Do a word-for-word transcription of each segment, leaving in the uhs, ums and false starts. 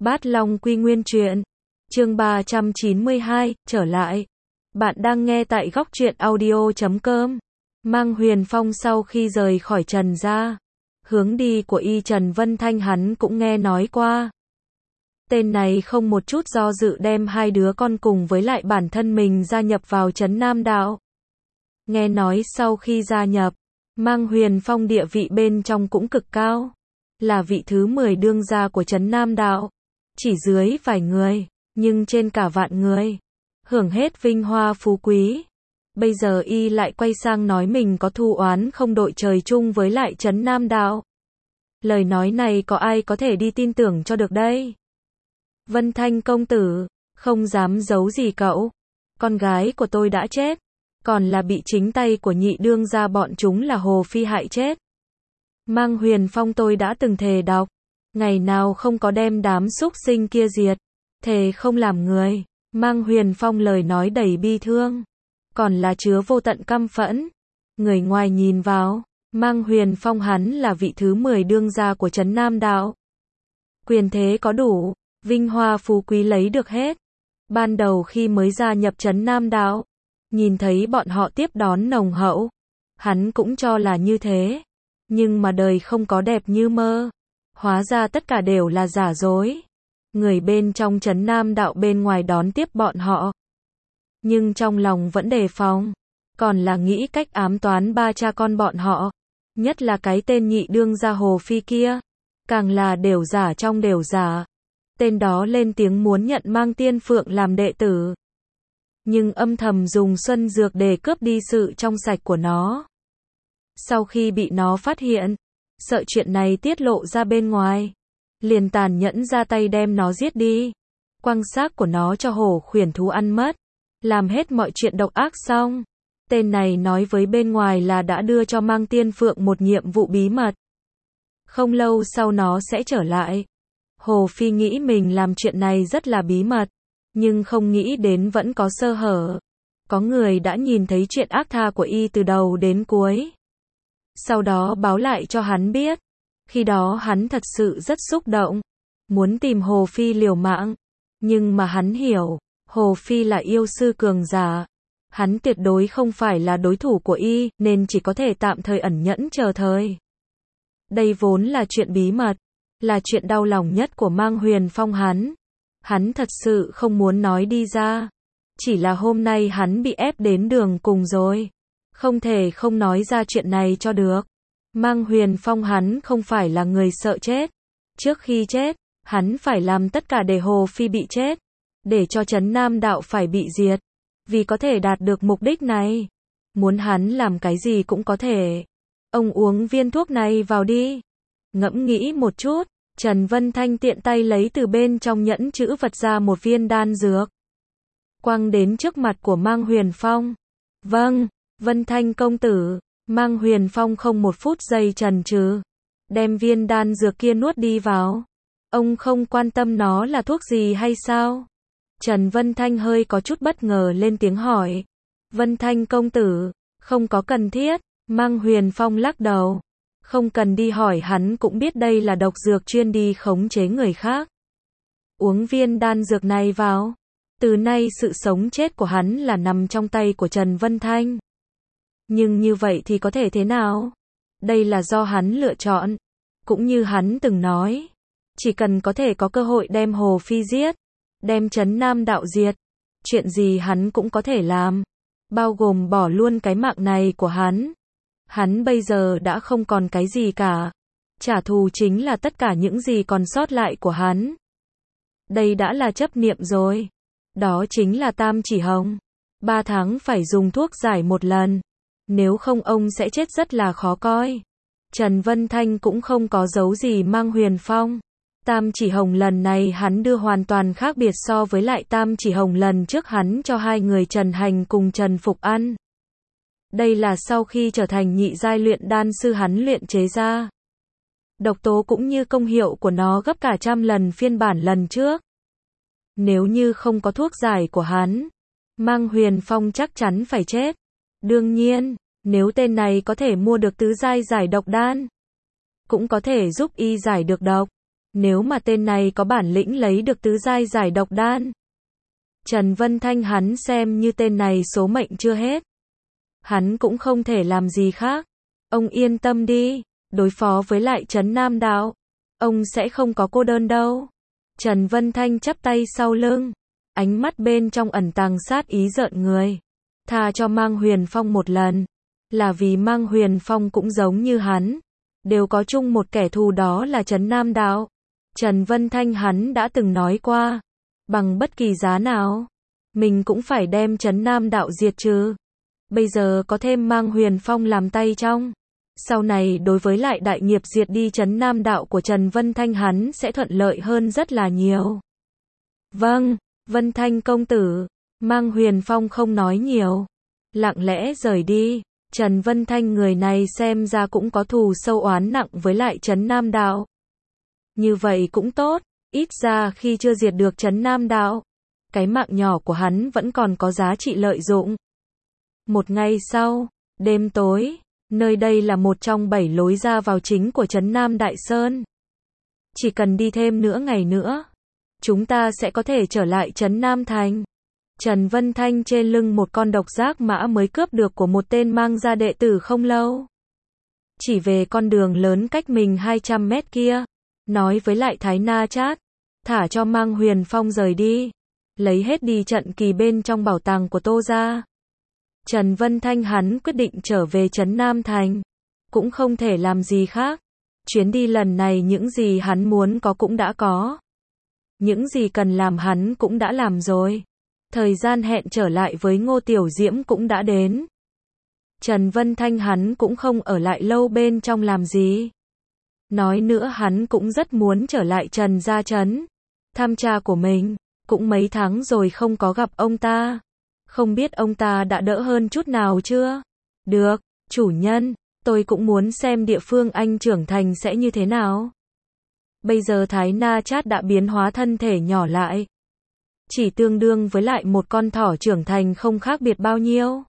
Bát Long Quy Nguyên Truyện, chương ba trăm chín mươi hai, trở lại. Bạn đang nghe tại góc truyện audio chấm com. Mang Huyền Phong sau khi rời khỏi Trần gia, hướng đi của y Trần Vân Thanh hắn cũng nghe nói qua. Tên này không một chút do dự đem hai đứa con cùng với lại bản thân mình gia nhập vào Trấn Nam Đạo. Nghe nói sau khi gia nhập, Mang Huyền Phong địa vị bên trong cũng cực cao, là vị thứ mười đương gia của Trấn Nam Đạo. Chỉ dưới vài người, nhưng trên cả vạn người, hưởng hết vinh hoa phú quý. Bây giờ y lại quay sang nói mình có thù oán không đội trời chung với lại Trấn Nam Đạo. Lời nói này có ai có thể đi tin tưởng cho được đây? Vân Thanh công tử, không dám giấu gì cậu. Con gái của tôi đã chết, còn là bị chính tay của nhị đương gia bọn chúng là Hồ Phi hại chết. Mang Huyền Phong tôi đã từng thề đọc, ngày nào không có đem đám súc sinh kia diệt, thề không làm người. Mang Huyền Phong lời nói đầy bi thương, còn là chứa vô tận căm phẫn. Người ngoài nhìn vào, Mang Huyền Phong hắn là vị thứ mười đương gia của Trấn Nam Đạo. Quyền thế có đủ, vinh hoa phú quý lấy được hết. Ban đầu khi mới gia nhập Trấn Nam Đạo, nhìn thấy bọn họ tiếp đón nồng hậu, hắn cũng cho là như thế. Nhưng mà đời không có đẹp như mơ, hóa ra tất cả đều là giả dối. Người bên trong Trấn Nam Đạo bên ngoài đón tiếp bọn họ, nhưng trong lòng vẫn đề phòng, còn là nghĩ cách ám toán ba cha con bọn họ. Nhất là cái tên nhị đương gia Hồ Phi kia, càng là đều giả trong đều giả. Tên đó lên tiếng muốn nhận Mang Tiên Phượng làm đệ tử, nhưng âm thầm dùng xuân dược để cướp đi sự trong sạch của nó. Sau khi bị nó phát hiện, sợ chuyện này tiết lộ ra bên ngoài, liền tàn nhẫn ra tay đem nó giết đi, quăng xác của nó cho hổ khuyển thú ăn mất, làm hết mọi chuyện độc ác xong. Tên này nói với bên ngoài là đã đưa cho Mang Tiên Phượng một nhiệm vụ bí mật, không lâu sau nó sẽ trở lại. Hồ Phi nghĩ mình làm chuyện này rất là bí mật, nhưng không nghĩ đến vẫn có sơ hở. Có người đã nhìn thấy chuyện ác tha của y từ đầu đến cuối, sau đó báo lại cho hắn biết. Khi đó hắn thật sự rất xúc động, muốn tìm Hồ Phi liều mạng. Nhưng mà hắn hiểu, Hồ Phi là yêu sư cường giả, hắn tuyệt đối không phải là đối thủ của y, nên chỉ có thể tạm thời ẩn nhẫn chờ thời. Đây vốn là chuyện bí mật, là chuyện đau lòng nhất của Mang Huyền Phong hắn. Hắn thật sự không muốn nói đi ra, chỉ là hôm nay hắn bị ép đến đường cùng rồi, không thể không nói ra chuyện này cho được. Mang Huyền Phong hắn không phải là người sợ chết. Trước khi chết, hắn phải làm tất cả để Hồ Phi bị chết, để cho Trấn Nam Đạo phải bị diệt. Vì có thể đạt được mục đích này, muốn hắn làm cái gì cũng có thể. Ông uống viên thuốc này vào đi. Ngẫm nghĩ một chút, Trần Vân Thanh tiện tay lấy từ bên trong nhẫn chữ vật ra một viên đan dược, quăng đến trước mặt của Mang Huyền Phong. Vâng, Vân Thanh công tử. Mang Huyền Phong không một phút giây chần chừ, đem viên đan dược kia nuốt đi vào. Ông không quan tâm nó là thuốc gì hay sao? Trần Vân Thanh hơi có chút bất ngờ lên tiếng hỏi. Vân Thanh công tử, không có cần thiết. Mang Huyền Phong lắc đầu. Không cần đi hỏi, hắn cũng biết đây là độc dược chuyên đi khống chế người khác. Uống viên đan dược này vào, từ nay sự sống chết của hắn là nằm trong tay của Trần Vân Thanh. Nhưng như vậy thì có thể thế nào? Đây là do hắn lựa chọn. Cũng như hắn từng nói, chỉ cần có thể có cơ hội đem Hồ Phi giết, đem Trấn Nam Đạo diệt, chuyện gì hắn cũng có thể làm, bao gồm bỏ luôn cái mạng này của hắn. Hắn bây giờ đã không còn cái gì cả, trả thù chính là tất cả những gì còn sót lại của hắn. Đây đã là chấp niệm rồi. Đó chính là tam chỉ hồng. Ba tháng phải dùng thuốc giải một lần, nếu không ông sẽ chết rất là khó coi. Trần Vân Thanh cũng không có giấu gì Mang Huyền Phong. Tam chỉ hồng lần này hắn đưa hoàn toàn khác biệt so với lại tam chỉ hồng lần trước hắn cho hai người Trần Hành cùng Trần Phục ăn. Đây là sau khi trở thành nhị giai luyện đan sư hắn luyện chế ra. Độc tố cũng như công hiệu của nó gấp cả trăm lần phiên bản lần trước. Nếu như không có thuốc giải của hắn, Mang Huyền Phong chắc chắn phải chết. Đương nhiên, nếu tên này có thể mua được tứ giai giải độc đan, cũng có thể giúp y giải được độc. Nếu mà tên này có bản lĩnh lấy được tứ giai giải độc đan, Trần Vân Thanh hắn xem như tên này số mệnh chưa hết. Hắn cũng không thể làm gì khác. Ông yên tâm đi, đối phó với lại Trấn Nam Đạo, ông sẽ không có cô đơn đâu. Trần Vân Thanh chắp tay sau lưng, ánh mắt bên trong ẩn tàng sát ý rợn người. Tha cho Mang Huyền Phong một lần, là vì Mang Huyền Phong cũng giống như hắn, đều có chung một kẻ thù, đó là Trấn Nam Đạo. Trần Vân Thanh hắn đã từng nói qua, bằng bất kỳ giá nào, mình cũng phải đem Trấn Nam Đạo diệt trừ. Bây giờ có thêm Mang Huyền Phong làm tay trong, sau này đối với lại đại nghiệp diệt đi Trấn Nam Đạo của Trần Vân Thanh hắn sẽ thuận lợi hơn rất là nhiều. Vâng, Vân Thanh công tử. Mang Huyền Phong không nói nhiều, lặng lẽ rời đi. Trần Vân Thanh người này xem ra cũng có thù sâu oán nặng với lại Trấn Nam Đạo. Như vậy cũng tốt, ít ra khi chưa diệt được Trấn Nam Đạo, cái mạng nhỏ của hắn vẫn còn có giá trị lợi dụng. Một ngày sau, đêm tối, nơi đây là một trong bảy lối ra vào chính của Trấn Nam Đại Sơn. Chỉ cần đi thêm nửa ngày nữa, chúng ta sẽ có thể trở lại Trấn Nam Thành. Trần Vân Thanh trên lưng một con độc giác mã mới cướp được của một tên Mang gia đệ tử không lâu. Chỉ về con đường lớn cách mình hai trăm mét kia, nói với lại Thái Na Chát, thả cho Mang Huyền Phong rời đi, lấy hết đi trận kỳ bên trong bảo tàng của Tô gia. Trần Vân Thanh hắn quyết định trở về Trấn Nam Thành, cũng không thể làm gì khác. Chuyến đi lần này những gì hắn muốn có cũng đã có, những gì cần làm hắn cũng đã làm rồi. Thời gian hẹn trở lại với Ngô Tiểu Diễm cũng đã đến. Trần Vân Thanh hắn cũng không ở lại lâu bên trong làm gì. Nói nữa hắn cũng rất muốn trở lại Trần gia trấn, thăm cha của mình, cũng mấy tháng rồi không có gặp ông ta. Không biết ông ta đã đỡ hơn chút nào chưa? Được, chủ nhân, tôi cũng muốn xem địa phương anh trưởng thành sẽ như thế nào. Bây giờ Thái Na Chát đã biến hóa thân thể nhỏ lại, chỉ tương đương với lại một con thỏ trưởng thành, không khác biệt bao nhiêu.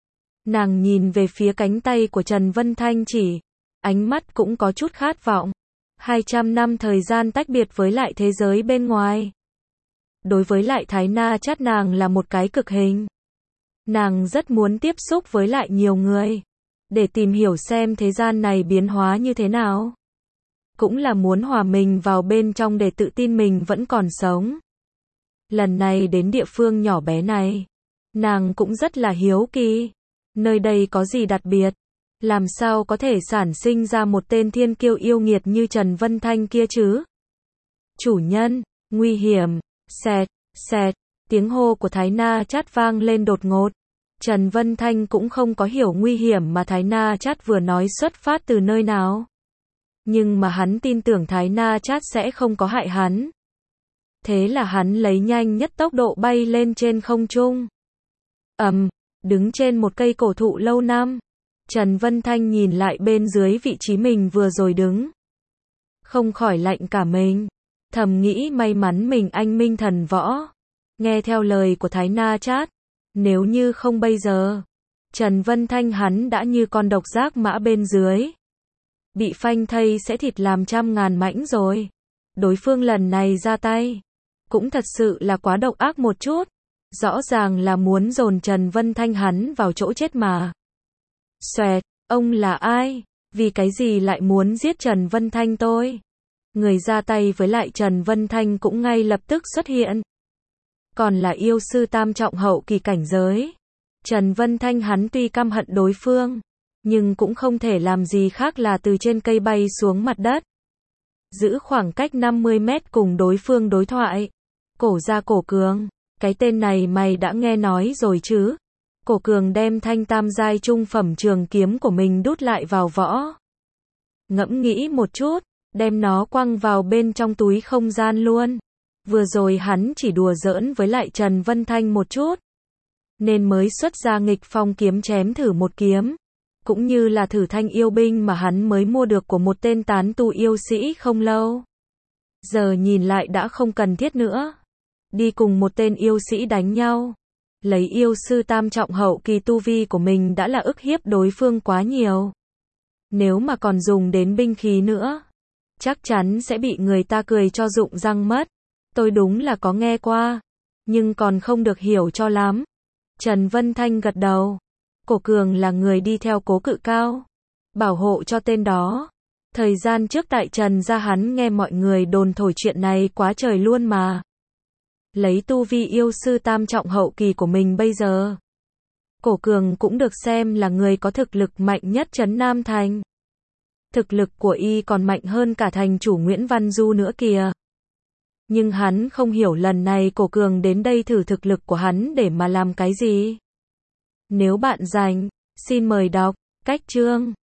Nàng nhìn về phía cánh tay của Trần Vân Thanh chỉ, ánh mắt cũng có chút khát vọng. hai trăm năm thời gian tách biệt với lại thế giới bên ngoài. Đối với lại Thái Na Chát nàng là một cái cực hình. Nàng rất muốn tiếp xúc với lại nhiều người, để tìm hiểu xem thế gian này biến hóa như thế nào. Cũng là muốn hòa mình vào bên trong để tự tin mình vẫn còn sống. Lần này đến địa phương nhỏ bé này, nàng cũng rất là hiếu kỳ. Nơi đây có gì đặc biệt? Làm sao có thể sản sinh ra một tên thiên kiêu yêu nghiệt như Trần Vân Thanh kia chứ? Chủ nhân, nguy hiểm, xẹt, xẹt, tiếng hô của Thái Na Chát vang lên đột ngột. Trần Vân Thanh cũng không có hiểu nguy hiểm mà Thái Na Chát vừa nói xuất phát từ nơi nào. Nhưng mà hắn tin tưởng Thái Na Chát sẽ không có hại hắn. Thế là hắn lấy nhanh nhất tốc độ bay lên trên không trung. Ầm, đứng trên một cây cổ thụ lâu năm, Trần Vân Thanh nhìn lại bên dưới vị trí mình vừa rồi đứng, không khỏi lạnh cả mình, thầm nghĩ may mắn mình anh minh thần võ, nghe theo lời của Thái Na Chát, nếu như không bây giờ, Trần Vân Thanh hắn đã như con độc giác mã bên dưới, bị phanh thây sẽ thịt làm trăm ngàn mảnh rồi. Đối phương lần này ra tay, cũng thật sự là quá độc ác một chút, rõ ràng là muốn dồn Trần Vân Thanh hắn vào chỗ chết mà. Xoẹt, ông là ai? Vì cái gì lại muốn giết Trần Vân Thanh tôi? Người ra tay với lại Trần Vân Thanh cũng ngay lập tức xuất hiện. Còn là yêu sư tam trọng hậu kỳ cảnh giới. Trần Vân Thanh hắn tuy căm hận đối phương, nhưng cũng không thể làm gì khác là từ trên cây bay xuống mặt đất. Giữ khoảng cách năm mươi mét cùng đối phương đối thoại. Cổ ra Cổ Cường, cái tên này mày đã nghe nói rồi chứ? Cổ Cường đem thanh tam giai trung phẩm trường kiếm của mình đút lại vào vỏ. Ngẫm nghĩ một chút, đem nó quăng vào bên trong túi không gian luôn. Vừa rồi hắn chỉ đùa giỡn với lại Trần Vân Thanh một chút, nên mới xuất ra nghịch phong kiếm chém thử một kiếm. Cũng như là thử thanh yêu binh mà hắn mới mua được của một tên tán tu yêu sĩ không lâu. Giờ nhìn lại đã không cần thiết nữa. Đi cùng một tên yêu sĩ đánh nhau. Lấy yêu sư tam trọng hậu kỳ tu vi của mình đã là ức hiếp đối phương quá nhiều. Nếu mà còn dùng đến binh khí nữa, chắc chắn sẽ bị người ta cười cho rụng răng mất. Tôi đúng là có nghe qua, nhưng còn không được hiểu cho lắm. Trần Vân Thanh gật đầu. Cổ Cường là người đi theo Cố Cự Cao, bảo hộ cho tên đó. Thời gian trước tại Trần gia hắn nghe mọi người đồn thổi chuyện này quá trời luôn mà. Lấy tu vi yêu sư tam trọng hậu kỳ của mình bây giờ, Cổ Cường cũng được xem là người có thực lực mạnh nhất trấn Nam Thành. Thực lực của y còn mạnh hơn cả thành chủ Nguyễn Văn Du nữa kìa. Nhưng hắn không hiểu lần này Cổ Cường đến đây thử thực lực của hắn để mà làm cái gì. Nếu bạn rảnh, xin mời đọc cách chương.